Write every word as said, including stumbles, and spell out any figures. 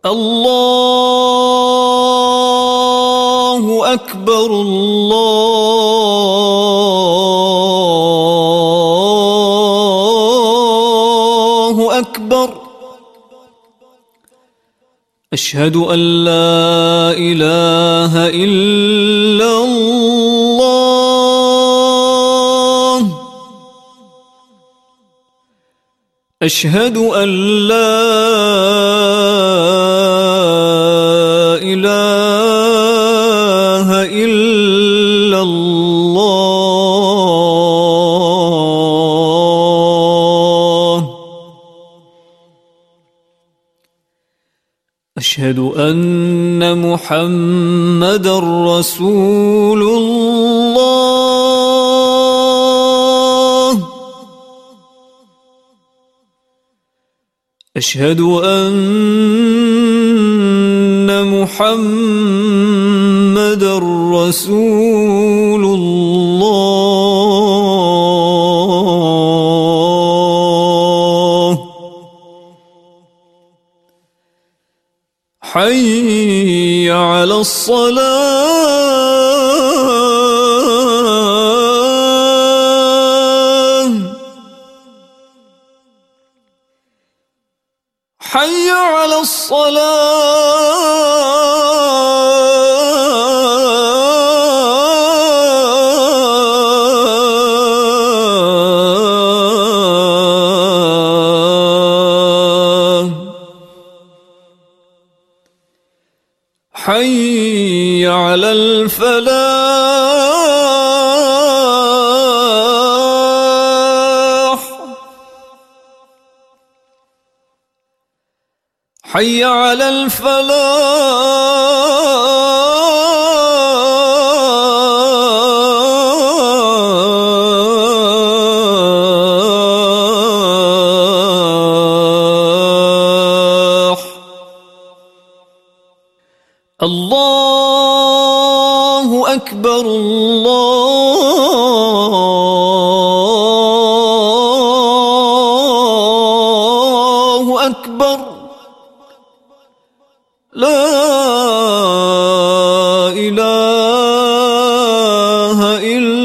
الله أكبر الله أكبر. أشهد أن لا إله إلا الله. أشهد أن لا إله إلا الله. أشهد أن محمدًا رسول الله. أشهد أن محمدًا رسول الله. حي على الصلاة. حي على الصلاة. حي على الفلاح. حي على الفلاح. الله أكبر الله أكبر. لا إله إلا